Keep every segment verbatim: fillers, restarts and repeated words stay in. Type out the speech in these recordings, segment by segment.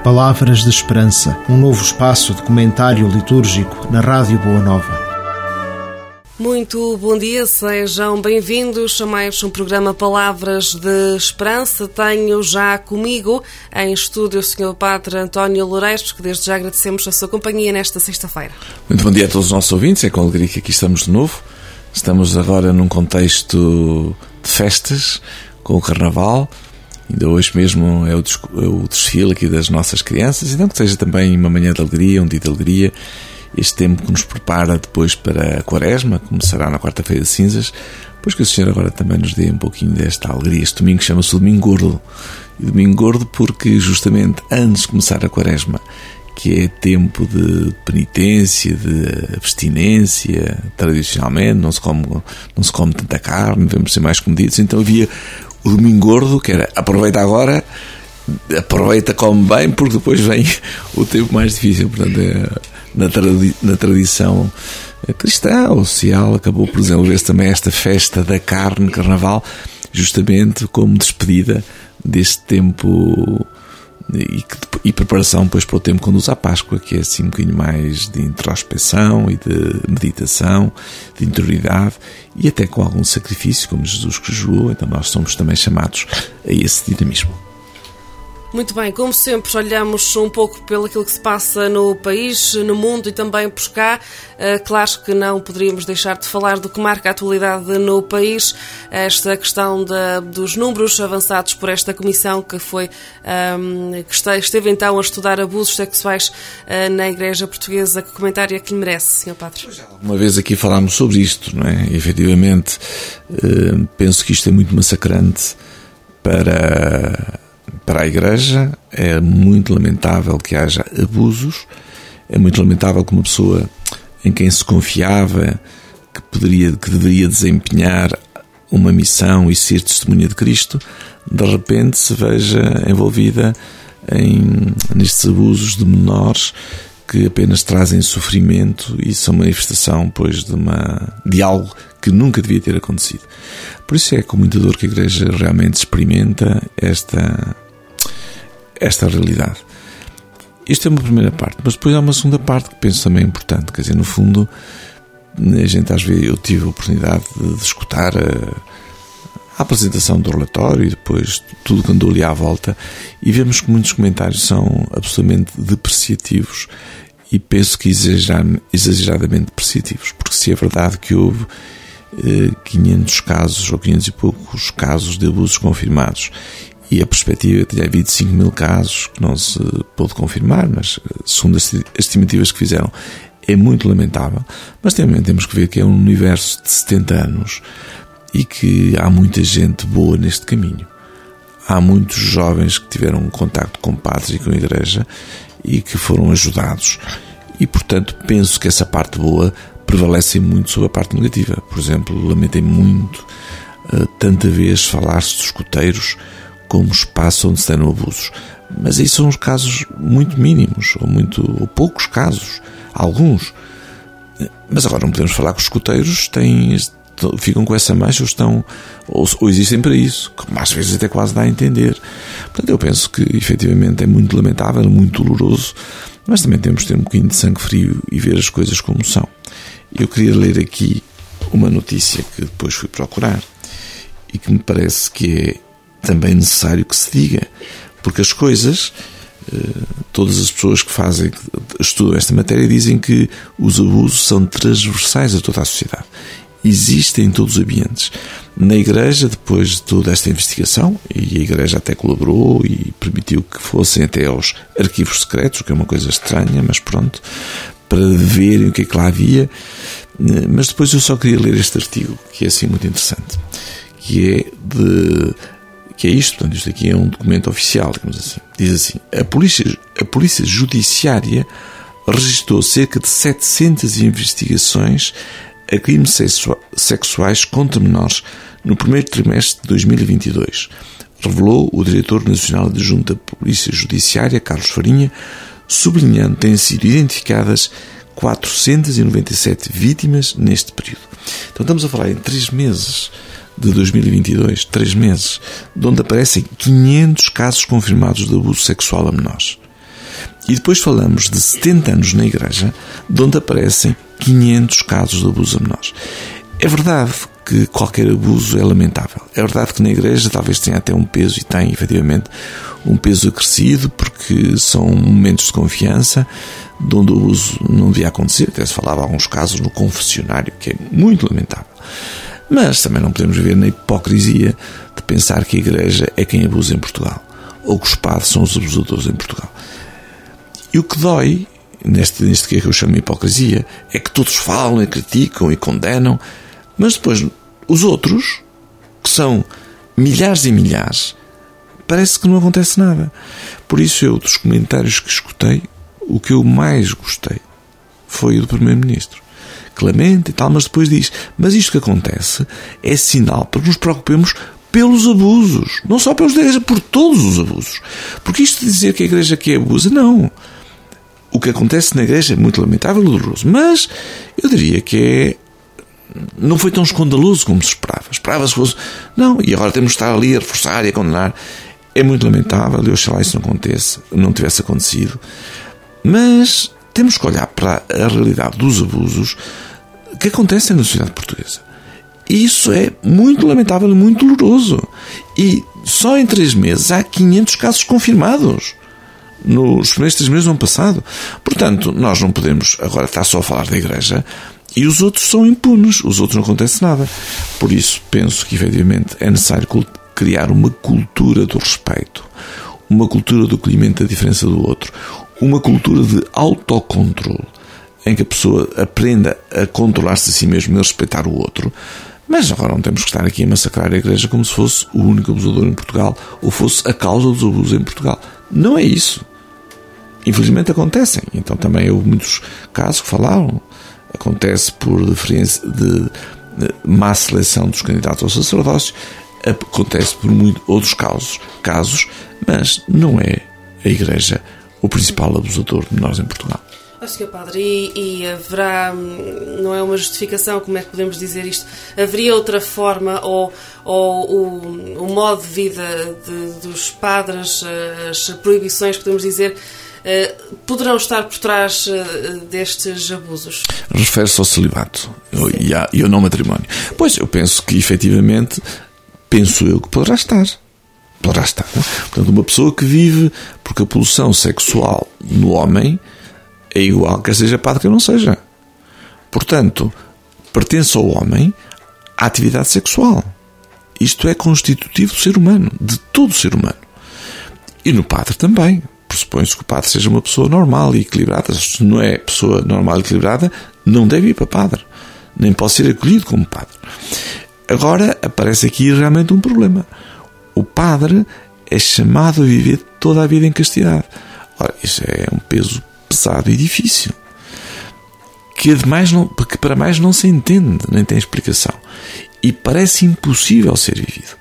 Palavras de Esperança, um novo espaço de comentário litúrgico na Rádio Boa Nova. Muito bom dia, sejam bem-vindos a mais um programa Palavras de Esperança. Tenho já comigo em estúdio o senhor Padre António Loureiros, que desde já agradecemos a sua companhia nesta sexta-feira. Muito bom dia a todos os nossos ouvintes, é com alegria que aqui estamos de novo. Estamos agora num contexto de festas, com o Carnaval. Ainda hoje mesmo é o, des- é o desfile aqui das nossas crianças, então que seja também uma manhã de alegria, um dia de alegria, este tempo que nos prepara depois para a Quaresma, que começará na quarta-feira de cinzas, pois que o Senhor agora também nos dê um pouquinho desta alegria. Este domingo chama-se o Domingo Gordo, e Domingo Gordo porque justamente antes de começar a Quaresma, que é tempo de penitência, de abstinência, tradicionalmente, não se come, não se come tanta carne, devemos ser mais comedidos, então havia o Domingo Gordo, que era aproveita agora, aproveita, come bem, porque depois vem o tempo mais difícil. Portanto, é, na, tradi- na tradição cristã ou social, acabou por desenvolver-se também esta festa da carne, Carnaval, justamente como despedida deste tempo e, e preparação depois para o tempo que conduz à Páscoa, que é assim um bocadinho mais de introspeção e de meditação, de interioridade e até com algum sacrifício, como Jesus que jejuou. Então nós somos também chamados a esse dinamismo. Muito bem, como sempre, olhamos um pouco pelo aquilo que se passa no país, no mundo e também por cá. Uh, claro que não poderíamos deixar de falar do que marca a atualidade no país, esta questão da, dos números avançados por esta comissão que foi um, que esteve então a estudar abusos sexuais uh, na Igreja Portuguesa. Que comentário é que lhe merece, senhor Padre? Uma vez aqui falámos sobre isto, não é? E, efetivamente, uh, penso que isto é muito massacrante para... Para a Igreja. É muito lamentável que haja abusos, é muito lamentável que uma pessoa em quem se confiava, que, poderia, que deveria desempenhar uma missão e ser testemunha de Cristo, de repente se veja envolvida em, nestes abusos de menores que apenas trazem sofrimento e são manifestação, pois, de, uma, de algo que nunca devia ter acontecido. Por isso é com muita dor que a Igreja realmente experimenta esta, esta realidade. Isto é uma primeira parte, mas depois há uma segunda parte que penso também importante. Quer dizer, no fundo, a gente às vezes, eu tive a oportunidade de, de escutar a, a apresentação do relatório e depois tudo que andou ali à volta, e vemos que muitos comentários são absolutamente depreciativos e penso que exageradamente depreciativos, porque se é verdade que houve eh, quinhentos casos ou quinhentos e poucos casos de abusos confirmados e a perspectiva tinha havido cinco mil casos que não se pôde confirmar, mas segundo as estimativas que fizeram é muito lamentável, mas também temos que ver que é um universo de setenta anos e que há muita gente boa neste caminho. Há muitos jovens que tiveram contacto com padres e com a Igreja e que foram ajudados. E, portanto, penso que essa parte boa prevalece muito sobre a parte negativa. Por exemplo, lamentei muito uh, tanta vez falar-se dos escuteiros como espaço onde se deram abusos. Mas aí são os casos muito mínimos, ou, muito, ou poucos casos, alguns. Mas agora não podemos falar que os escuteiros têm... ficam com essa mancha ou estão ou, ou existem para isso, como às vezes até quase dá a entender. Portanto, eu penso que efetivamente é muito lamentável, muito doloroso, mas também temos de ter um bocadinho de sangue frio e ver as coisas como são. Eu queria ler aqui uma notícia que depois fui procurar e que me parece que é também necessário que se diga, porque as coisas, todas as pessoas que fazem, que estudam esta matéria, dizem que os abusos são transversais a toda a sociedade. Existem em todos os ambientes. Na Igreja, depois de toda esta investigação, e a Igreja até colaborou e permitiu que fossem até aos arquivos secretos, o que é uma coisa estranha, mas pronto, para verem o que é que lá havia. Mas depois eu só queria ler este artigo, que é assim muito interessante, que é de... que é isto, portanto, isto aqui é um documento oficial, digamos assim. Diz assim: a Polícia, a Polícia Judiciária registrou cerca de setecentas investigações a crimes sexuais contra menores no primeiro trimestre de dois mil e vinte e dois, revelou o Diretor Nacional Adjunto da Polícia Judiciária, Carlos Farinha, sublinhando que têm sido identificadas quatrocentas e noventa e sete vítimas neste período. Então estamos a falar em três meses de dois mil e vinte e dois, três meses, de onde aparecem quinhentos casos confirmados de abuso sexual a menores. E depois falamos de setenta anos na Igreja, de onde aparecem quinhentos casos de abuso a menores. É verdade que qualquer abuso é lamentável. É verdade que na Igreja talvez tenha até um peso, e tem efetivamente um peso acrescido, porque são momentos de confiança, de onde o abuso não devia acontecer. Até se falava alguns casos no confessionário, que é muito lamentável. Mas também não podemos viver na hipocrisia de pensar que a Igreja é quem abusa em Portugal, ou que os padres são os abusadores em Portugal. E o que dói, neste, neste que é que eu chamo de hipocrisia, é que todos falam e criticam e condenam, mas depois os outros, que são milhares e milhares, parece que não acontece nada. Por isso eu, dos comentários que escutei, o que eu mais gostei foi o do Primeiro-Ministro, que lamenta e tal, mas depois diz, mas isto que acontece é sinal para que nos preocupemos pelos abusos, não só pelos da Igreja, por todos os abusos. Porque isto de dizer que a Igreja que abusa, não. O que acontece na Igreja é muito lamentável e doloroso, mas eu diria que é não foi tão escandaloso como se esperava. Esperava-se que fosse... Não, e agora temos de estar ali a reforçar e a condenar. É muito lamentável, e oxalá isso não aconteça, não tivesse acontecido. Mas temos que olhar para a realidade dos abusos que acontecem na sociedade portuguesa. E isso é muito lamentável e muito doloroso. E só em três meses há quinhentos casos confirmados. Nos primeiros três meses do ano passado. Portanto, nós não podemos agora estar só a falar da Igreja e os outros são impunes, os outros não acontece nada. Por isso, penso que efetivamente é necessário criar uma cultura do respeito, uma cultura do acolhimento da diferença do outro, uma cultura de autocontrole, em que a pessoa aprenda a controlar-se a si mesmo e a respeitar o outro. Mas agora não temos que estar aqui a massacrar a Igreja como se fosse o único abusador em Portugal ou fosse a causa dos abusos em Portugal. Não é isso. Infelizmente acontecem. Então também houve muitos casos que falaram. Acontece por diferença de má seleção dos candidatos ao sacerdócio, acontece por muito outros casos, casos, mas não é a Igreja o principal abusador de menores em Portugal. Acho que, Padre, e, e haverá, não é uma justificação, como é que podemos dizer isto, haveria outra forma, ou, ou o, o modo de vida de, dos padres, as proibições, podemos dizer, Uh, poderão estar por trás uh, destes abusos? Refere-se ao celibato e ao, e ao não matrimónio. Pois, eu penso que, efetivamente, penso eu que poderá estar. Poderá estar. Não? Portanto, uma pessoa que vive, porque a pulsão sexual no homem é igual quer seja padre que não seja. Portanto, pertence ao homem a atividade sexual. Isto é constitutivo do ser humano, de todo o ser humano. E no padre também. Pressupõe-se que o padre seja uma pessoa normal e equilibrada. Se não é pessoa normal e equilibrada, não deve ir para padre. Nem pode ser acolhido como padre. Agora, aparece aqui realmente um problema. O padre é chamado a viver toda a vida em castidade. Ora, isso é um peso pesado e difícil. Que, ademais, não, que para mais não se entende, nem tem explicação. E parece impossível ser vivido.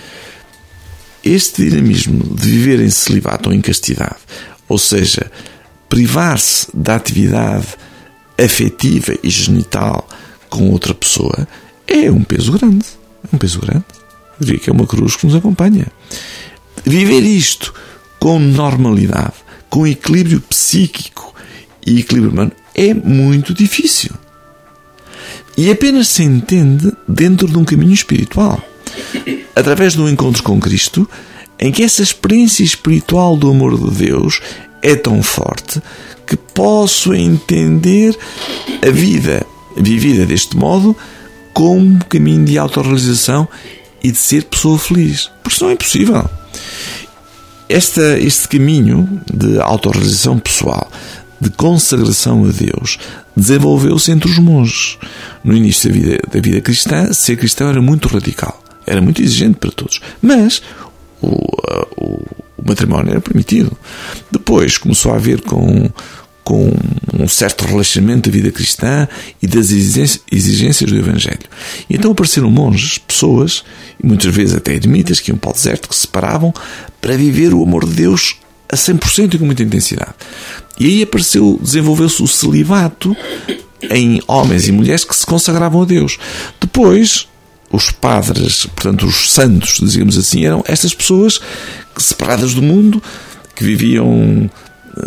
Este dinamismo de viver em celibato ou em castidade, ou seja, privar-se da atividade afetiva e genital com outra pessoa, é um peso grande. É um peso grande. Eu diria que é uma cruz que nos acompanha. Viver isto com normalidade, com equilíbrio psíquico e equilíbrio humano, é muito difícil. E apenas se entende dentro de um caminho espiritual. Através de um encontro com Cristo, em que essa experiência espiritual do amor de Deus é tão forte que posso entender a vida vivida deste modo como um caminho de autorrealização e de ser pessoa feliz. Porque senão é impossível. Esta, este caminho de autorrealização pessoal, de consagração a Deus, desenvolveu-se entre os monges. No início da vida, da vida cristã, ser cristão era muito radical. Era muito exigente para todos. Mas o, o, o matrimónio era permitido. Depois começou a haver com, com um certo relaxamento da vida cristã e das exigências do Evangelho. E então apareceram monges, pessoas, e muitas vezes até ermitas, que iam para o deserto, que se separavam para viver o amor de Deus a cem por cento e com muita intensidade. E aí apareceu, desenvolveu-se o celibato em homens e mulheres que se consagravam a Deus. Depois, os padres, portanto os santos, digamos assim, eram estas pessoas que, separadas do mundo, que viviam uh,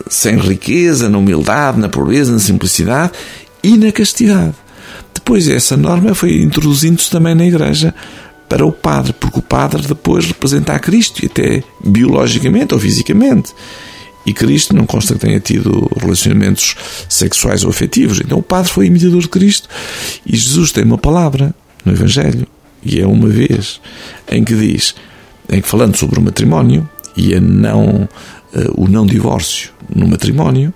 sem riqueza, na humildade, na pobreza, na simplicidade e na castidade. Depois essa norma foi introduzindo-se também na Igreja para o padre, porque o padre depois representa a Cristo, e até biologicamente ou fisicamente. E Cristo não consta que tenha tido relacionamentos sexuais ou afetivos. Então o padre foi imitador de Cristo. E Jesus tem uma palavra no Evangelho, e é uma vez, em que diz, em que falando sobre o matrimónio e a não, uh, o não divórcio no matrimónio,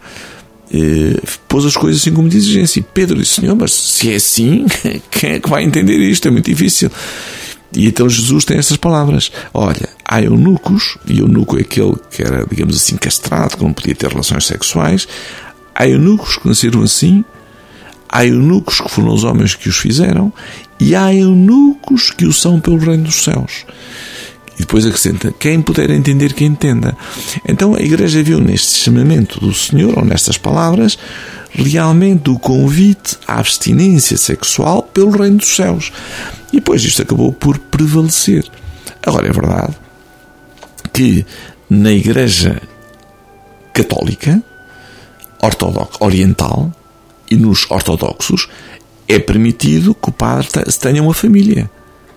uh, pôs as coisas assim como de exigência. E Pedro disse: Senhor, mas se é assim, quem é que vai entender isto? É muito difícil. E então Jesus tem estas palavras: olha, há eunucos, e eunuco é aquele que era, digamos assim, castrado, que não podia ter relações sexuais. Há eunucos que nasceram assim, há eunucos que foram os homens que os fizeram, e há eunucos que o são pelo reino dos céus. E depois acrescenta: quem puder entender, que entenda. Então a Igreja viu neste chamamento do Senhor, ou nestas palavras, realmente o convite à abstinência sexual pelo reino dos céus. E depois isto acabou por prevalecer. Agora é verdade que na Igreja Católica, ortodoxa, oriental, e nos ortodoxos, é permitido que o padre tenha uma família.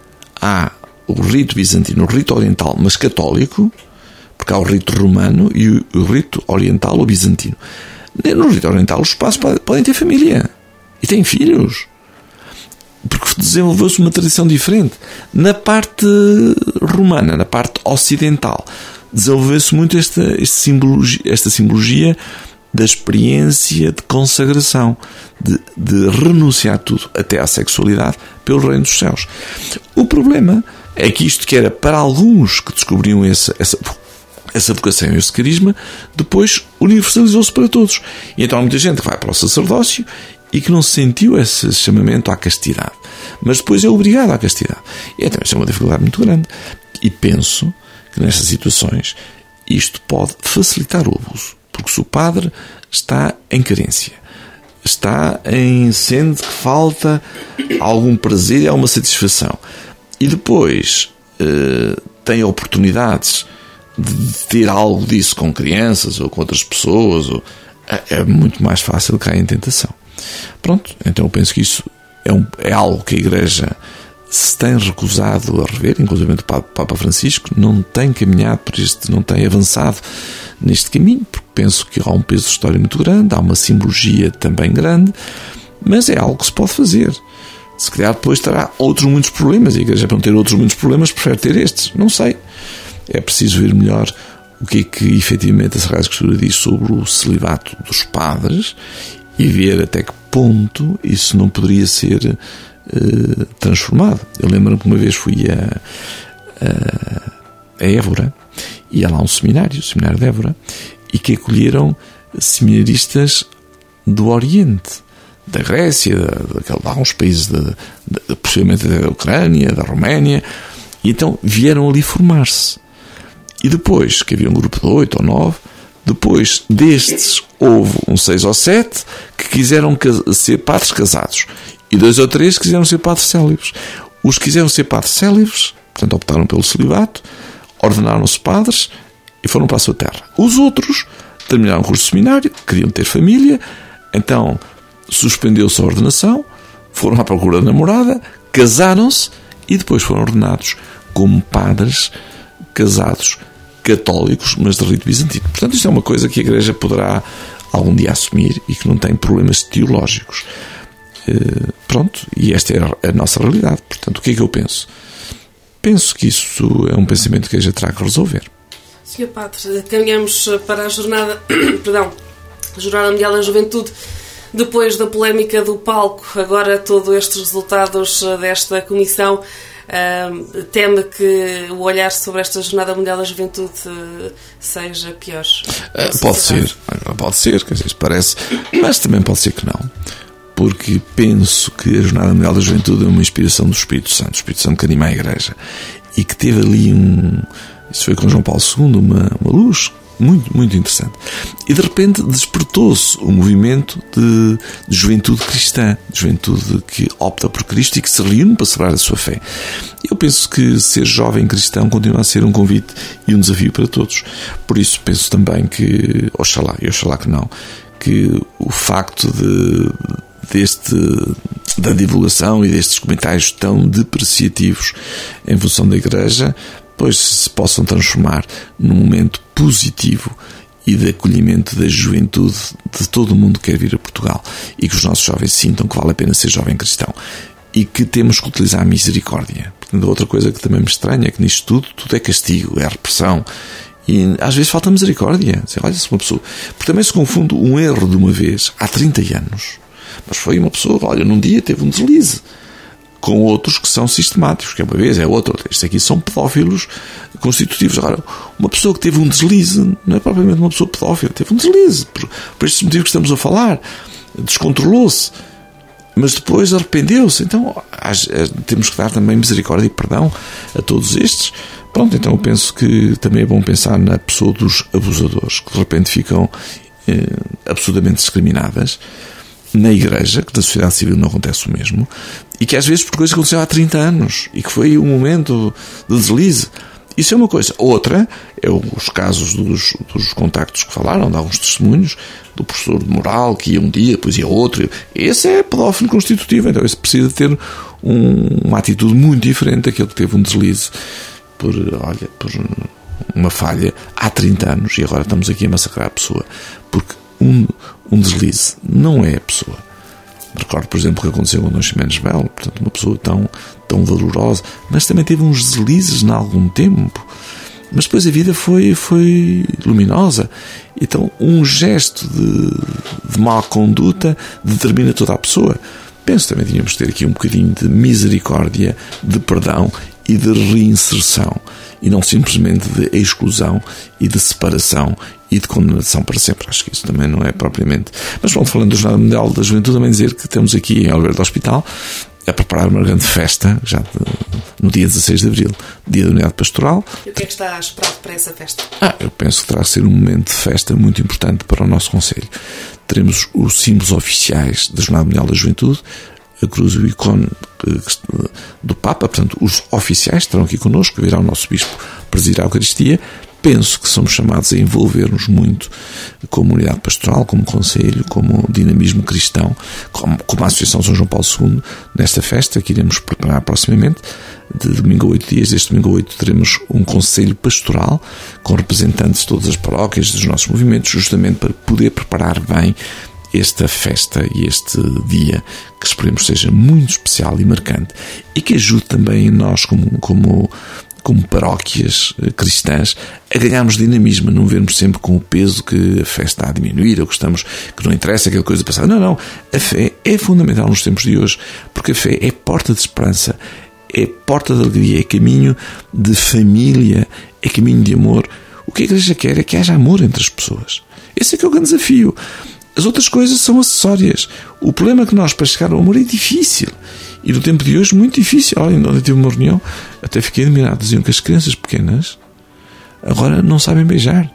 Há o rito bizantino, o rito oriental, mas católico, porque há o rito romano e o rito oriental ou bizantino. No rito oriental, os padres podem ter família e têm filhos, porque desenvolveu-se uma tradição diferente. Na parte romana, na parte ocidental, desenvolveu-se muito esta, esta, simbologia, esta simbologia da experiência de consagração, de, de renunciar tudo, até à sexualidade, pelo reino dos céus. O problema é que isto, que era para alguns que descobriam essa, essa, essa vocação, esse carisma, depois universalizou-se para todos. E então há muita gente que vai para o sacerdócio e que não sentiu esse chamamento à castidade, mas depois é obrigado à castidade. E então isso é uma dificuldade muito grande. E penso que nestas situações isto pode facilitar o abuso, porque se o padre está em carência, está em sendo que falta algum prazer e alguma satisfação, e depois eh, tem oportunidades de ter algo disso com crianças ou com outras pessoas, ou, é, é muito mais fácil cair em tentação. Pronto, então eu penso que isso é, um, é algo que a Igreja se tem recusado a rever, inclusive o Papa Francisco não tem caminhado por este, não tem avançado neste caminho, porque penso que há um peso de história muito grande, há uma simbologia também grande, mas é algo que se pode fazer. Se calhar depois terá outros muitos problemas, e a Igreja, para não ter outros muitos problemas, prefere ter estes, não sei. É preciso ver melhor o que é que efetivamente a Sagrada Escritura diz sobre o celibato dos padres e ver até que ponto isso não poderia ser uh, transformado. Eu lembro-me que uma vez fui a, a, a Évora, e há lá um seminário, o Seminário de Évora, e que acolheram seminaristas do Oriente, da Grécia, de, de, de alguns países, de, de, possivelmente da Ucrânia, da Roménia, e então vieram ali formar-se. E depois, que havia um grupo de oito ou nove, depois destes houve uns seis ou sete que quiseram ser padres casados, e dois ou três que quiseram ser padres célibes. Os que quiseram ser padres célibes, portanto optaram pelo celibato, ordenaram-se padres e foram para a sua terra. Os outros terminaram o curso de seminário, queriam ter família, então suspendeu-se a ordenação, foram à procura da namorada, casaram-se e depois foram ordenados como padres casados católicos, mas de rito bizantino. Portanto, isto é uma coisa que a Igreja poderá algum dia assumir e que não tem problemas teológicos. Uh, pronto, e esta é a nossa realidade. Portanto, o que é que eu penso? Penso que isso é um pensamento que a Igreja terá que resolver. senhor Padre, caminhamos para a jornada, perdão, a Jornada Mundial da Juventude. Depois da polémica do palco, agora todos estes resultados desta comissão, uh, teme que o olhar sobre esta Jornada Mundial da Juventude uh, seja pior? Uh, pode ser, pode ser, quer dizer, parece, mas também pode ser que não, porque penso que a Jornada Mundial da Juventude é uma inspiração do Espírito Santo, o Espírito Santo que anima a Igreja, e que teve ali um, isso foi com João Paulo segundo, uma, uma luz muito, muito interessante. E de repente despertou-se um movimento de, de juventude cristã, de juventude que opta por Cristo e que se reúne para celebrar a sua fé. Eu penso que ser jovem cristão continua a ser um convite e um desafio para todos. Por isso penso também que, oxalá, e oxalá que não, que o facto de, deste, da divulgação e destes comentários tão depreciativos em função da Igreja, pois se possam transformar num momento positivo e de acolhimento da juventude de todo o mundo que quer vir a Portugal, e que os nossos jovens sintam que vale a pena ser jovem cristão e que temos que utilizar a misericórdia. Portanto, outra coisa que também me estranha é que nisto tudo, tudo é castigo, é repressão, e às vezes falta misericórdia. Olha, se uma pessoa... Porque também se confunde um erro de uma vez há trinta anos, mas foi uma pessoa, olha, num dia teve um deslize, com outros que são sistemáticos, que é uma vez, é outra. Estes aqui são pedófilos constitutivos. Agora, uma pessoa que teve um deslize não é propriamente uma pessoa pedófila, teve um deslize, por, por estes motivos que estamos a falar, descontrolou-se, mas depois arrependeu-se. Então, temos que dar também misericórdia e perdão a todos estes. Pronto, então eu penso que também é bom pensar na pessoa dos abusadores, que de repente ficam eh, absolutamente discriminadas. Na Igreja, que na sociedade civil não acontece o mesmo, e que às vezes por coisas que aconteceram há trinta anos e que foi um momento de deslize. Isso é uma coisa. Outra é os casos dos, dos contactos que falaram, de alguns testemunhos do professor de moral que ia um dia, depois ia outro. Esse é pedófilo constitutivo, então esse precisa ter um, uma atitude muito diferente daquele que teve um deslize por, olha, por uma falha há trinta anos, e agora estamos aqui a massacrar a pessoa porque um, um deslize não é a pessoa. Recordo, por exemplo, o que aconteceu com o Dom Ximenes Belo, portanto, uma pessoa tão, tão valorosa, mas também teve uns deslizes há algum tempo, mas depois a vida foi, foi luminosa. Então, um gesto de, de má conduta determina toda a pessoa. Penso também que tínhamos de ter aqui um bocadinho de misericórdia, de perdão e de reinserção, e não simplesmente de exclusão e de separação e de condenação para sempre. Acho que isso também não é propriamente... Mas pronto, falando do Jornada Mundial da Juventude, também dizer que estamos aqui em Alberto Hospital a preparar uma grande festa, já de, no dia dezasseis de abril, dia da Unidade Pastoral. E o que é que está esperado para essa festa? Ah, eu penso que terá de ser um momento de festa muito importante para o nosso Conselho. Teremos os símbolos oficiais da Jornada Mundial da Juventude, a cruz e o ícone do Papa, portanto, os oficiais estarão aqui connosco, virá o nosso Bispo presidir a Eucaristia. Penso que somos chamados a envolver-nos muito como unidade pastoral, como conselho, como dinamismo cristão, como, como a Associação São João Paulo segundo, nesta festa que iremos preparar proximamente. De domingo a oito dias, deste domingo a oito, teremos um conselho pastoral com representantes de todas as paróquias, dos nossos movimentos, justamente para poder preparar bem esta festa e este dia, que esperemos seja muito especial e marcante, e que ajude também nós como, como, como paróquias cristãs a ganharmos dinamismo, a não vermos sempre com o peso que a fé está a diminuir, ou que, estamos, que não interessa aquela coisa passada. Não, não, a fé é fundamental nos tempos de hoje, porque a fé é porta de esperança, é porta de alegria, é caminho de família, é caminho de amor. O que a Igreja quer é que haja amor entre as pessoas. Esse é que é o grande desafio. As outras coisas são acessórias. O problema é que nós, para chegar ao amor, é difícil. E no tempo de hoje, muito difícil. Olha, onde eu tive uma reunião, até fiquei admirado. Diziam que as crianças pequenas agora não sabem beijar.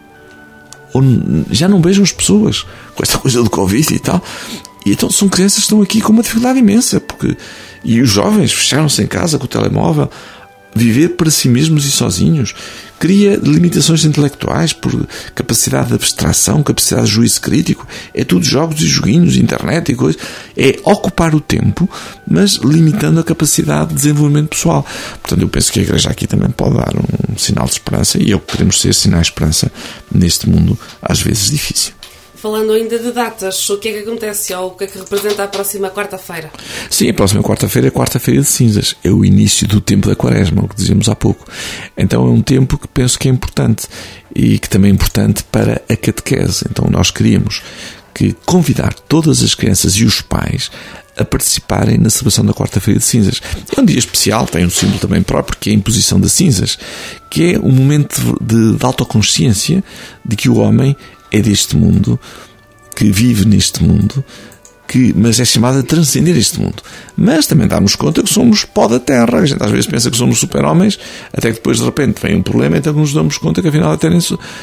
Ou já não beijam as pessoas. Com esta coisa do Covid e tal. E então são crianças que estão aqui com uma dificuldade imensa. Porque... E os jovens fecharam-se em casa com o telemóvel. Viver para si mesmos e sozinhos cria limitações intelectuais por capacidade de abstração, capacidade de juízo crítico. É tudo jogos e joguinhos, internet e coisas. É ocupar o tempo, mas limitando a capacidade de desenvolvimento pessoal. Portanto, eu penso que a Igreja aqui também pode dar um sinal de esperança, e eu queremos ser sinal de esperança neste mundo às vezes difícil. Falando ainda de datas, o que é que acontece, ou o que é que representa a próxima quarta-feira? Sim, a próxima quarta-feira é a quarta-feira de cinzas. É o início do tempo da Quaresma, o que dizíamos há pouco. Então é um tempo que penso que é importante, e que também é importante para a catequese. Então nós queríamos que convidar todas as crianças e os pais a participarem na celebração da quarta-feira de cinzas. É um dia especial, tem um símbolo também próprio, que é a imposição das cinzas, que é um momento de, de autoconsciência de que o homem é deste mundo, que vive neste mundo, que, mas é chamado a transcender este mundo. Mas também damos conta que somos pó da terra. A gente às vezes pensa que somos super-homens, até que depois de repente vem um problema, então nos damos conta que afinal até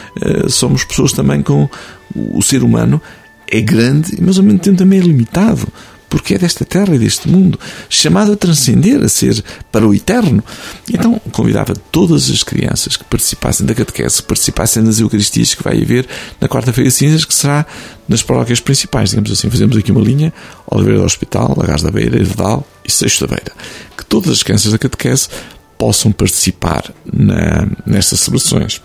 somos pessoas também com... O ser humano é grande, mas ao mesmo tempo também é limitado, porque é desta terra e deste mundo, chamado a transcender, a ser para o eterno. Então convidava todas as crianças que participassem da catequese, que participassem nas Eucaristias que vai haver na quarta-feira de cinzas, que será nas paróquias principais, digamos assim. Fazemos aqui uma linha: Oliveira do Hospital, Lagares da Beira, Hervedal e Seixo da Beira. Que todas as crianças da catequese possam participar na, nestas celebrações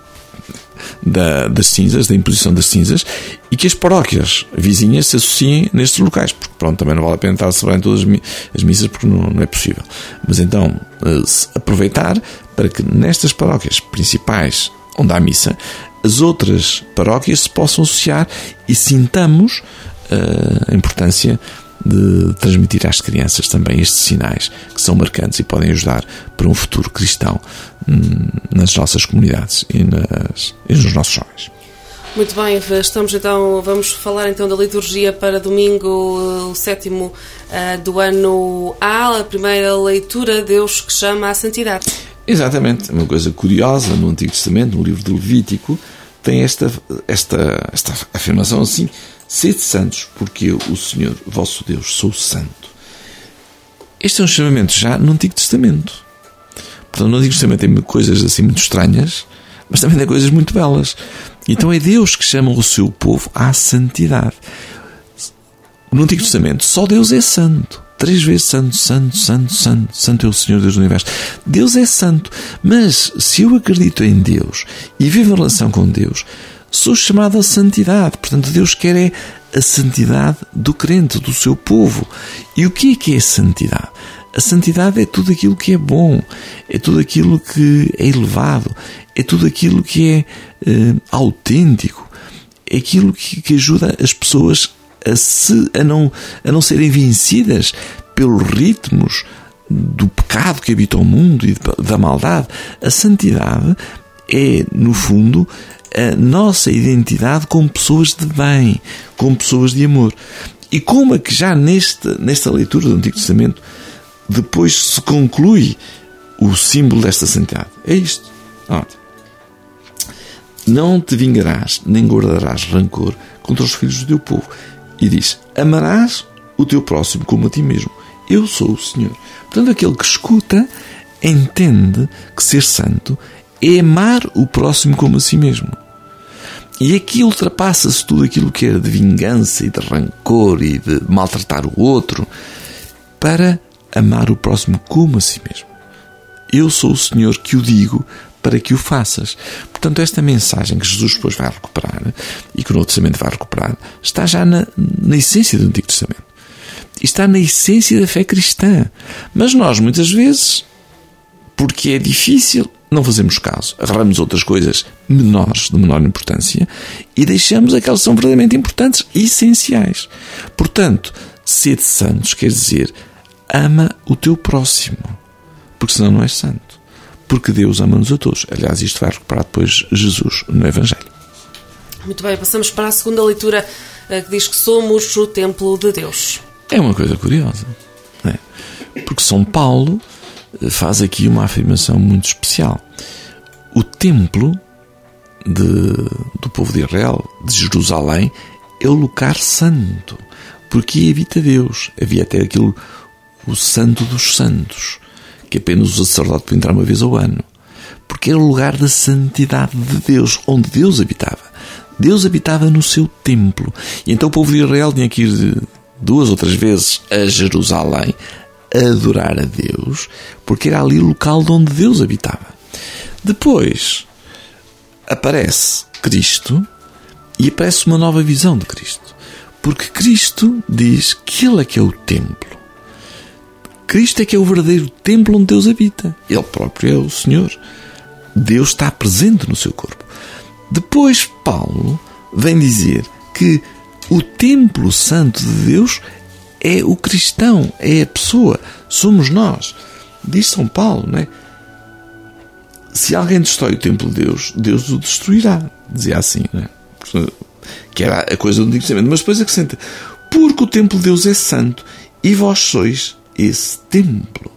da, das cinzas, da imposição das cinzas, e que as paróquias vizinhas se associem nestes locais, porque pronto, também não vale a pena estar a celebrar em todas as, as missas, porque não, não é possível. Mas então, aproveitar para que nestas paróquias principais onde há missa, as outras paróquias se possam associar e sintamos uh, a importância de transmitir às crianças também estes sinais que são marcantes e podem ajudar para um futuro cristão hum, nas nossas comunidades e, nas, e nos nossos jovens. Muito bem, estamos então, vamos falar então da liturgia para domingo, o sétimo uh, do ano A, a primeira leitura, Deus que chama à santidade. Exatamente, uma coisa curiosa no Antigo Testamento, no livro do Levítico, tem esta, esta, esta afirmação assim: sede santos, porque eu, o Senhor, vosso Deus, sou santo. Este é um chamamento já no Antigo Testamento. Portanto, no Antigo Testamento tem coisas assim muito estranhas, mas também tem coisas muito belas. Então é Deus que chama o seu povo à santidade. No Antigo Testamento, só Deus é santo. Três vezes santo, santo, santo, santo, santo é o Senhor Deus do Universo. Deus é santo. Mas se eu acredito em Deus e vivo em relação com Deus, sou chamado à santidade. Portanto, Deus quer é a santidade do crente, do seu povo. E o que é que é a santidade? A santidade é tudo aquilo que é bom, é tudo aquilo que é elevado, é tudo aquilo que é uh, autêntico, é aquilo que, que ajuda as pessoas a, se, a, não, a não serem vencidas pelos ritmos do pecado que habita o mundo e da maldade. A santidade é, no fundo, a nossa identidade como pessoas de bem, como pessoas de amor. E como é que já nesta, nesta leitura do Antigo Testamento depois se conclui o símbolo desta santidade? É isto. Ótimo. Não te vingarás, nem guardarás rancor contra os filhos do teu povo. E diz: amarás o teu próximo como a ti mesmo. Eu sou o Senhor. Portanto, aquele que escuta entende que ser santo é amar o próximo como a si mesmo. E aqui ultrapassa-se tudo aquilo que era de vingança e de rancor e de maltratar o outro para amar o próximo como a si mesmo. Eu sou o Senhor que o digo para que o faças. Portanto, esta mensagem que Jesus depois vai recuperar e que o Novo Testamento vai recuperar está já na, na essência do Antigo Testamento. Está na essência da fé cristã. Mas nós, muitas vezes, porque é difícil, não fazemos caso. Agarramos outras coisas menores, de menor importância, e deixamos aquelas que são verdadeiramente importantes e essenciais. Portanto, sede santos quer dizer ama o teu próximo, porque senão não és santo. Porque Deus ama-nos a todos. Aliás, isto vai recuperar depois Jesus no Evangelho. Muito bem, passamos para a segunda leitura, que diz que somos o templo de Deus. É uma coisa curiosa, não é? Porque São Paulo faz aqui uma afirmação muito especial. O templo de, do povo de Israel, de Jerusalém, é o lugar santo, porque aí habita Deus. Havia até aquilo, o santo dos santos, que apenas o sacerdote podia entrar uma vez ao ano, porque era o lugar da santidade de Deus, onde Deus habitava. Deus habitava no seu templo. E então o povo de Israel tinha que ir duas ou três vezes a Jerusalém a adorar a Deus, porque era ali o local onde Deus habitava. Depois aparece Cristo e aparece uma nova visão de Cristo, porque Cristo diz que Ele é que é o templo. Cristo é que é o verdadeiro templo onde Deus habita. Ele próprio é o Senhor. Deus está presente no seu corpo. Depois Paulo vem dizer que o templo santo de Deus é o cristão, é a pessoa, somos nós. Diz São Paulo, não é? Se alguém destrói o templo de Deus, Deus o destruirá. Dizia assim, não é? Que era a coisa do Antigo Testamento. Mas depois acrescenta: porque o templo de Deus é santo e vós sois esse templo.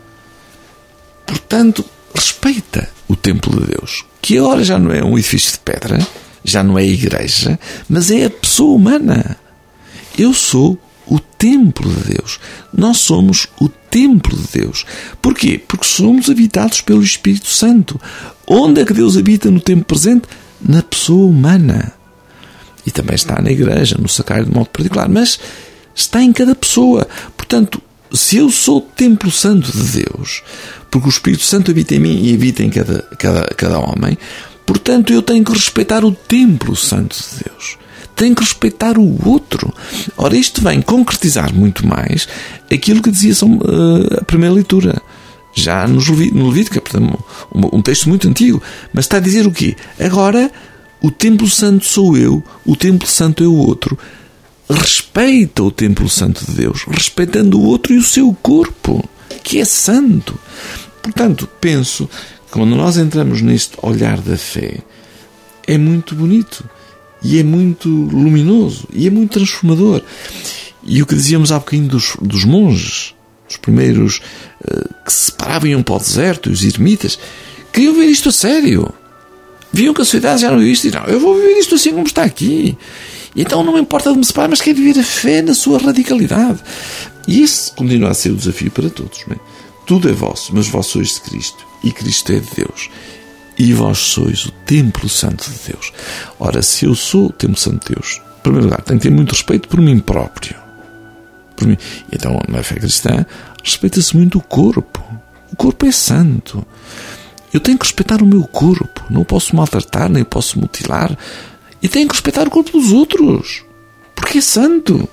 Portanto, respeita o templo de Deus, que agora já não é um edifício de pedra, já não é a igreja, mas é a pessoa humana. Eu sou o templo de Deus. Nós somos o templo de Deus. Porquê? Porque somos habitados pelo Espírito Santo. Onde é que Deus habita no tempo presente? Na pessoa humana. E também está na igreja, no sacrário de modo particular. Mas está em cada pessoa. Portanto, se eu sou o templo santo de Deus, porque o Espírito Santo habita em mim e habita em cada, cada, cada homem, portanto eu tenho que respeitar o templo santo de Deus. Tenho que respeitar o outro. Ora, isto vem concretizar muito mais aquilo que dizia uh, a primeira leitura. Já no Levítico, portanto, um, um texto muito antigo. Mas está a dizer o quê? Agora, o templo santo sou eu, o templo santo é o outro. Respeita o templo santo de Deus, respeitando o outro e o seu corpo, que é santo. Portanto, penso que quando nós entramos neste olhar da fé, é muito bonito. E é muito luminoso. E é muito transformador. E o que dizíamos há bocadinho dos, dos monges, os primeiros uh, que se separavam e iam para o deserto, os eremitas, queriam ver isto a sério. Viam que a sociedade já não viu isto e não, eu vou viver isto assim como está aqui. E então não me importa de me separar, mas quero viver a fé na sua radicalidade. E isso continua a ser o desafio para todos. Não é? Tudo é vosso, mas vós sois de Cristo. E Cristo é de Deus. E vós sois o templo santo de Deus. Ora, se eu sou o templo santo de Deus, em primeiro lugar, tenho que ter muito respeito por mim próprio. Por mim. Então, na fé cristã, respeita-se muito o corpo. O corpo é santo. Eu tenho que respeitar o meu corpo. Não o posso maltratar, nem o posso mutilar. E tenho que respeitar o corpo dos outros. Porque é santo.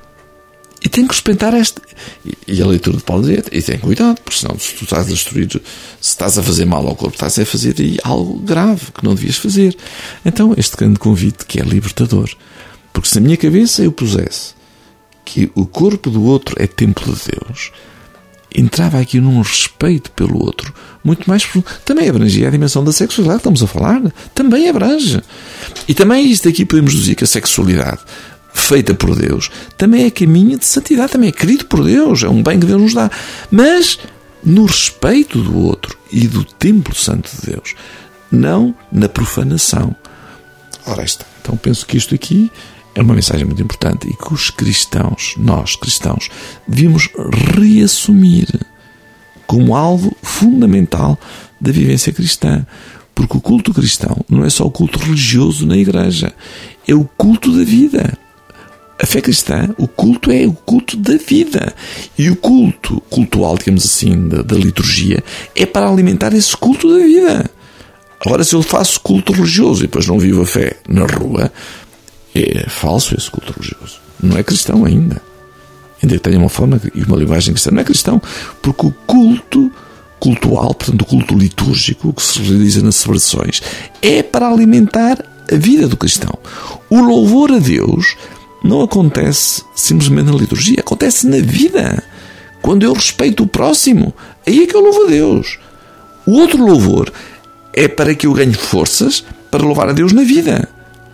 E tenho que respeitar este... E a leitura de Paulo dizia, e tem cuidado, porque senão se tu estás a destruir, se estás a fazer mal ao corpo, estás a fazer aí algo grave que não devias fazer. Então, este grande convite que é libertador. Porque se na minha cabeça eu pusesse que o corpo do outro é templo de Deus, entrava aqui num respeito pelo outro, muito mais... Também abrangia a dimensão da sexualidade, estamos a falar. Também abrange. E também isto aqui podemos dizer que a sexualidade feita por Deus, também é caminho de santidade, também é querido por Deus, é um bem que Deus nos dá, mas no respeito do outro e do templo santo de Deus, não na profanação. Ora está, então penso que isto aqui é uma mensagem muito importante e que os cristãos, nós cristãos, devíamos reassumir como alvo fundamental da vivência cristã, porque o culto cristão não é só o culto religioso na igreja, é o culto da vida. A fé cristã, o culto é o culto da vida. E o culto cultual, digamos assim, da, da liturgia, é para alimentar esse culto da vida. Agora, se eu faço culto religioso e depois não vivo a fé na rua, é falso esse culto religioso. Não é cristão ainda. Ainda tem uma forma e uma linguagem cristã. Não é cristão, porque o culto cultual, portanto o culto litúrgico, o que se realiza nas celebrações, é para alimentar a vida do cristão. O louvor a Deus não acontece simplesmente na liturgia, acontece na vida. Quando eu respeito o próximo, aí é que eu louvo a Deus. O outro louvor é para que eu ganhe forças para louvar a Deus na vida.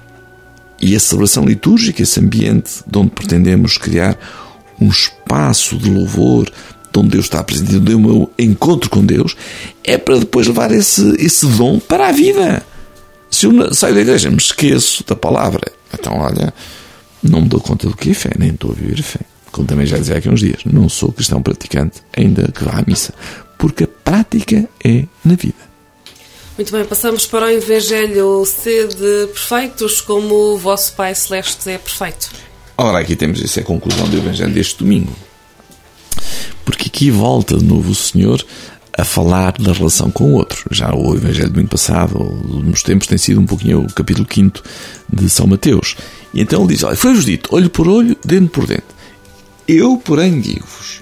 E a celebração litúrgica, esse ambiente de onde pretendemos criar um espaço de louvor, de onde Deus está presente, onde o meu encontro com Deus, é para depois levar esse, esse dom para a vida. Se eu saio da igreja e me esqueço da palavra, então olha, não me dou conta do que é fé, nem estou a viver a fé. Como também já dizia aqui uns dias, não sou cristão praticante, ainda que vá à missa, porque a prática é na vida. Muito bem, passamos para o Evangelho. Sede perfeitos como o vosso Pai Celeste é perfeito. Ora, aqui temos, isso é a conclusão do Evangelho deste domingo. Porque aqui volta de novo o Senhor a falar da relação com o outro. Já o Evangelho do domingo passado, nos tempos, tem sido um pouquinho o capítulo quinto de São Mateus. E então ele diz, olha, foi-vos dito, olho por olho, dente por dente. Eu, porém, digo-vos,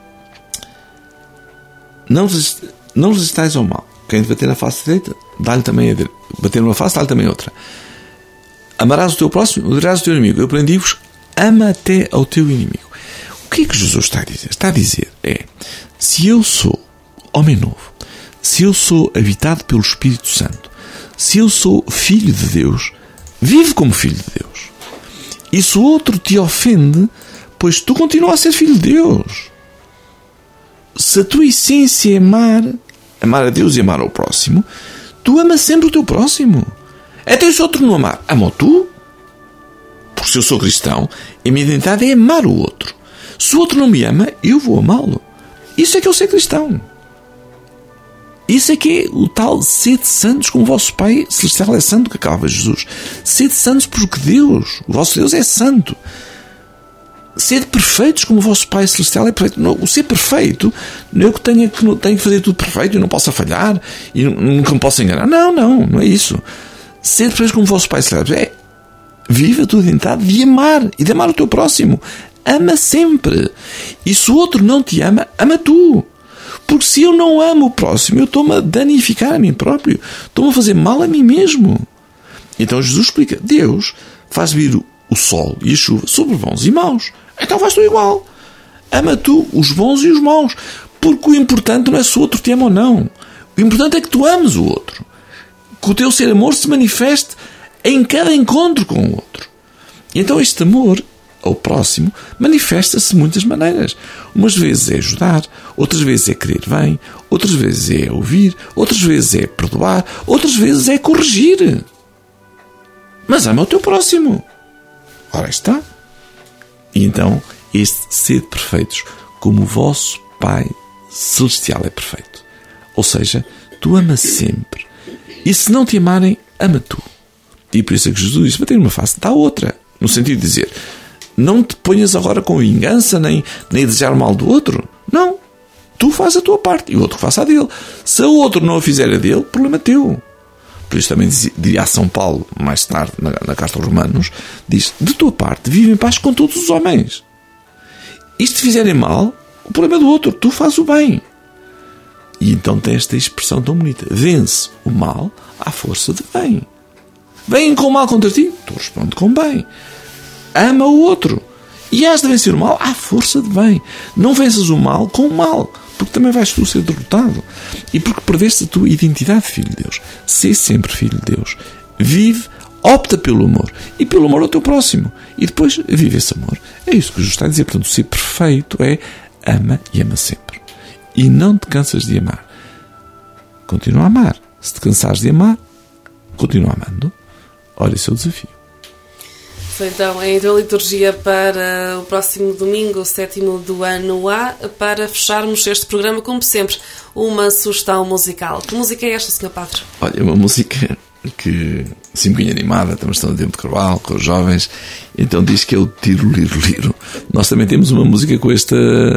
não resistais ao mal. Quem te bater na face direita, dá-lhe também a direita. Bater numa face, dá-lhe também outra. Amarás o teu próximo, odiarás o teu inimigo. Eu, porém, digo-vos, ama até ao teu inimigo. O que é que Jesus está a dizer? Está a dizer, é, se eu sou homem novo, se eu sou habitado pelo Espírito Santo, se eu sou filho de Deus, vive como filho de Deus. E se o outro te ofende, pois tu continuas a ser filho de Deus. Se a tua essência é amar, amar a Deus e amar ao próximo, tu amas sempre o teu próximo. Até se o outro não amar, ama-o tu. Porque Porque se eu sou cristão, a minha identidade é amar o outro. Se o outro não me ama, eu vou amá-lo. Isso é que eu ser cristão. Isso é que é o tal sede santos como o vosso Pai Celestial é santo, que acaba Jesus. Sede santos porque Deus, o vosso Deus é santo. Sede perfeitos como o vosso Pai Celestial é perfeito. Não, o ser perfeito não é eu que tenho que, tenho que fazer tudo perfeito e não posso falhar e nunca me posso enganar. Não, não, não é isso. Sede perfeitos como o vosso Pai Celestial é viva a tua identidade de amar e de amar o teu próximo. Ama sempre. E se o outro não te ama, ama tu. Porque se eu não amo o próximo, eu estou-me a danificar a mim próprio. Estou-me a fazer mal a mim mesmo. Então Jesus explica. Deus faz vir o sol e a chuva sobre bons e maus. Então faz tu igual. Ama tu os bons e os maus. Porque o importante não é se o outro te ama ou não. O importante é que tu ames o outro. Que o teu ser amor se manifeste em cada encontro com o outro. E então este amor ao próximo manifesta-se de muitas maneiras. Umas vezes é ajudar, outras vezes é querer bem, outras vezes é ouvir, outras vezes é perdoar, outras vezes é corrigir. Mas ama o teu próximo. Ora está. E então, este sede perfeitos, como o vosso Pai Celestial é perfeito. Ou seja, tu amas sempre. E se não te amarem, ama tu. E por isso é que Jesus disse, para ter uma face, dá outra. No sentido de dizer, não te ponhas agora com vingança, nem, nem desejar mal do outro. Não. Tu faz a tua parte e o outro faça a dele. Se o outro não a fizer a dele, problema teu. Por isso também diria a São Paulo, mais tarde, na, na Carta aos Romanos, diz, de tua parte, vive em paz com todos os homens. E se te fizerem mal, o problema é do outro. Tu fazes o bem. E então tem esta expressão tão bonita. Vence o mal à força de bem. Vêm com o mal contra ti, tu responde com bem. Ama o outro. E has de vencer o mal à força de bem. Não venças o mal com o mal, porque também vais tu ser derrotado. E porque perdeste a tua identidade de filho de Deus. Sê sempre filho de Deus. Vive, opta pelo amor. E pelo amor ao teu próximo. E depois vive esse amor. É isso que Jesus está a dizer. Portanto, ser perfeito é ama e ama sempre. E não te cansas de amar. Continua a amar. Se te cansares de amar, continua amando. Olha, esse é o desafio. Então, é então a liturgia para o próximo domingo, o sétimo do ano A, para fecharmos este programa, como sempre, uma sugestão musical. Que música é esta, senhor Padre? Olha, uma música que, assim, um bocadinho animada, estamos no tempo de Carvalho, com os jovens, então diz que é o Tiro Liro Liro. Nós também temos uma música com esta,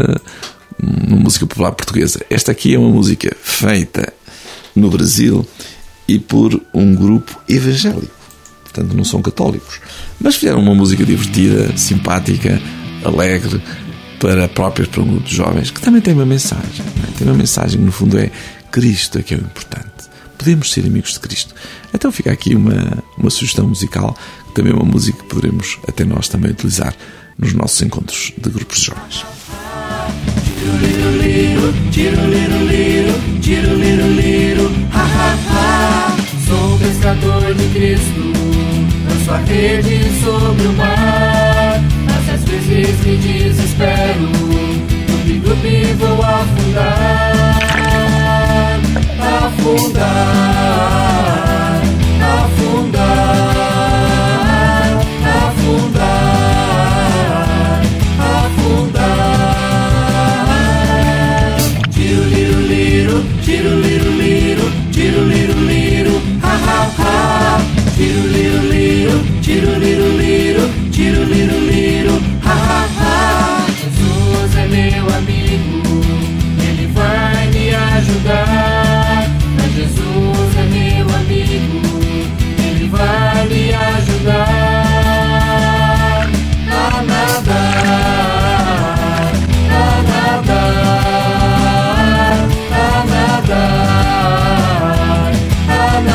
uma música popular portuguesa. Esta aqui é uma música feita no Brasil e por um grupo evangélico. Portanto, não são católicos. Mas fizeram uma música divertida, simpática, alegre, para próprios para um grupo de jovens, que também tem uma mensagem. Não é? Tem uma mensagem que, no fundo, é Cristo é que é o importante. Podemos ser amigos de Cristo. Então fica aqui uma, uma sugestão musical, que também é uma música que poderemos até nós também utilizar nos nossos encontros de grupos de jovens. Sou um pescador de Cristo, lanço a rede sobre o mar, mas às vezes me desespero, dupi-dupi vou afundar, afundar, afundar, afundar, afundar. Tiro, liro, liro, tiro, liro, liro, tiro, liro, liro, ha, ha, ha. Tiro, liro, liro, tiro, liro, liro, tiro, liro, liro, ha, ha, ha. Jesus é meu amigo, Ele vai me ajudar. Mas Jesus é meu amigo, Ele vai me ajudar a nadar, a nadar, a nadar, a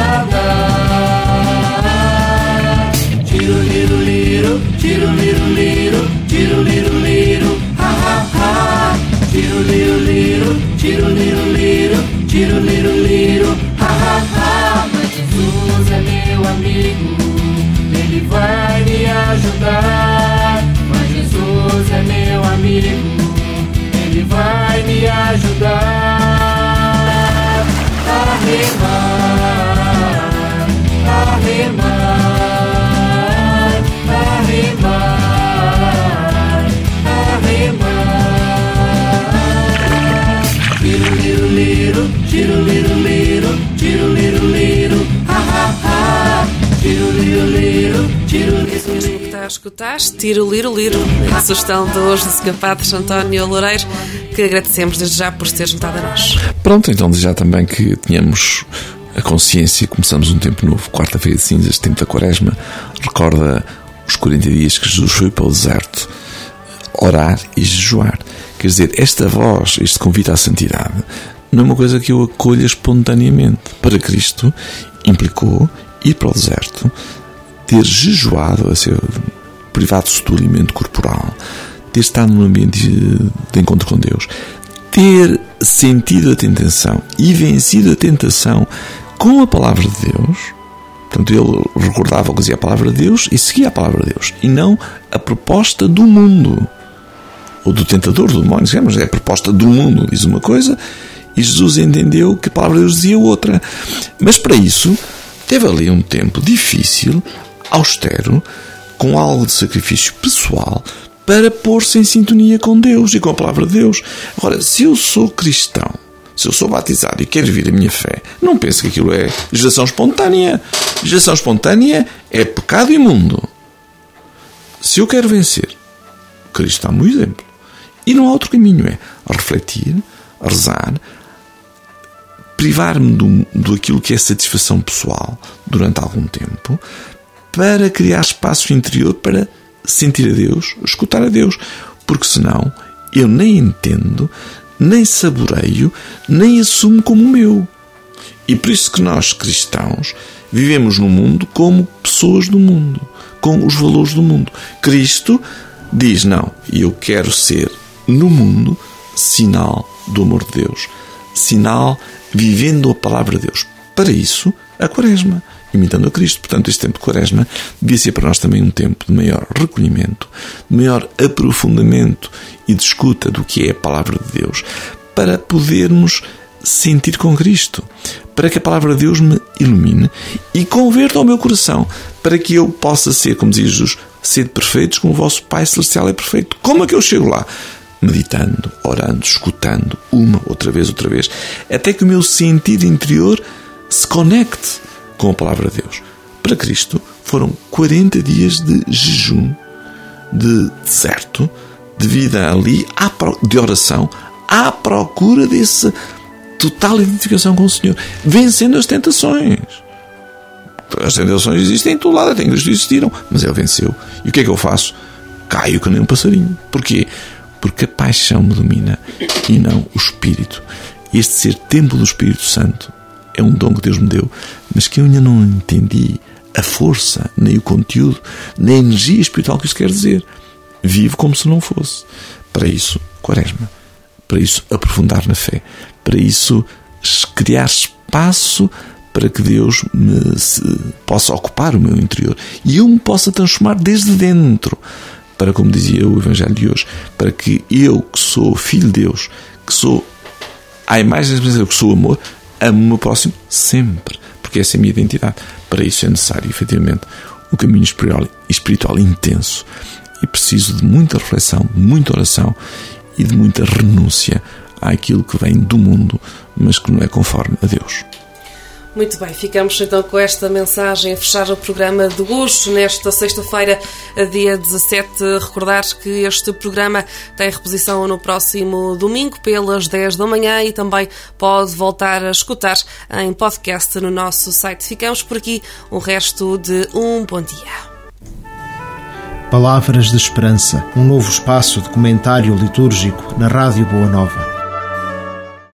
nadar. Tiro, liro, liro, tiro, liro, liro, tiro, liro, liro, ha, ha, ha. Tiro, liro, liro, tiro, liro, liro, tiro, liro, liro, ha, ha, ha. Mas Jesus é meu amigo, Ele vai me ajudar. Mas Jesus é meu amigo, Ele vai me ajudar a remar, a remar, a remar. Isso mesmo que está a escutar, Tiro Liro Liro, a sugestão de hoje do senhor Padre António Loureiro, que agradecemos desde já por se ter juntado a nós. Pronto, então desde já também que tenhamos a consciência, começamos um tempo novo, quarta-feira de cinzas, tempo da Quaresma, recorda os quarenta dias que Jesus foi para o deserto orar e jejuar. Quer dizer, esta voz, este convite à santidade, não é uma coisa que eu acolha espontaneamente. Para Cristo implicou ir para o deserto, ter jejuado, a ser privado-se do alimento corporal, ter estado num ambiente de encontro com Deus, ter sentido a tentação e vencido a tentação com a palavra de Deus. Portanto, ele recordava o que dizia a palavra de Deus e seguia a palavra de Deus, e não a proposta do mundo, ou do tentador, do demónio, mas é a proposta do mundo, diz uma coisa, e Jesus entendeu que a palavra de Deus dizia outra. Mas para isso, teve ali um tempo difícil, austero, com algo de sacrifício pessoal, para pôr-se em sintonia com Deus e com a palavra de Deus. Agora, se eu sou cristão, se eu sou batizado e quero viver a minha fé, não penso que aquilo é geração espontânea. Geração espontânea é pecado imundo. Se eu quero vencer, Cristo dá-me o exemplo. E não há outro caminho, é refletir, rezar, privar-me do, do aquilo que é satisfação pessoal durante algum tempo, para criar espaço interior para sentir a Deus, escutar a Deus, porque senão eu nem entendo, nem saboreio, nem assumo como meu. E por isso que nós, cristãos, vivemos no mundo como pessoas do mundo, com os valores do mundo. Cristo diz, não, eu quero ser no mundo sinal do amor de Deus, sinal vivendo a palavra de Deus. Para isso, a Quaresma, imitando a Cristo. Portanto, este tempo de Quaresma devia ser para nós também um tempo de maior recolhimento, de maior aprofundamento e de escuta do que é a palavra de Deus, para podermos sentir com Cristo, para que a palavra de Deus me ilumine e converta ao meu coração, para que eu possa ser, como diz Jesus, sede perfeitos como o vosso Pai Celestial é perfeito. Como é que eu chego lá? Meditando, orando, escutando, uma, outra vez, outra vez, até que o meu sentido interior se conecte com a palavra de Deus. Para Cristo foram quarenta dias de jejum, de deserto, de vida ali, de oração, à procura dessa total identificação com o Senhor, vencendo as tentações. As tentações existem em todo lado, até em Cristo existiram, mas ele venceu. E o que é que eu faço? Caio que nem um passarinho. Porquê? Porque a paixão me domina e não o Espírito. Este ser templo do Espírito Santo é um dom que Deus me deu, mas que eu ainda não entendi a força, nem o conteúdo, nem a energia espiritual que isso quer dizer. Vivo como se não fosse. Para isso, Quaresma. Para isso, aprofundar na fé. Para isso, criar espaço para que Deus me se, possa ocupar o meu interior e eu me possa transformar desde dentro, para, como dizia o Evangelho de hoje, para que eu, que sou filho de Deus, que sou à imagem e semelhança, que sou amor, amo o meu próximo sempre, porque essa é a minha identidade. Para isso é necessário, efetivamente, um caminho espiritual, espiritual intenso, e preciso de muita reflexão, de muita oração e de muita renúncia àquilo que vem do mundo, mas que não é conforme a Deus. Muito bem, ficamos então com esta mensagem a fechar o programa de hoje, nesta sexta-feira, dia dezassete. Recordar que este programa tem reposição no próximo domingo, pelas dez da manhã, e também pode voltar a escutar em podcast no nosso site. Ficamos por aqui, o resto de um bom dia. Palavras de Esperança, um novo espaço de comentário litúrgico na Rádio Boa Nova.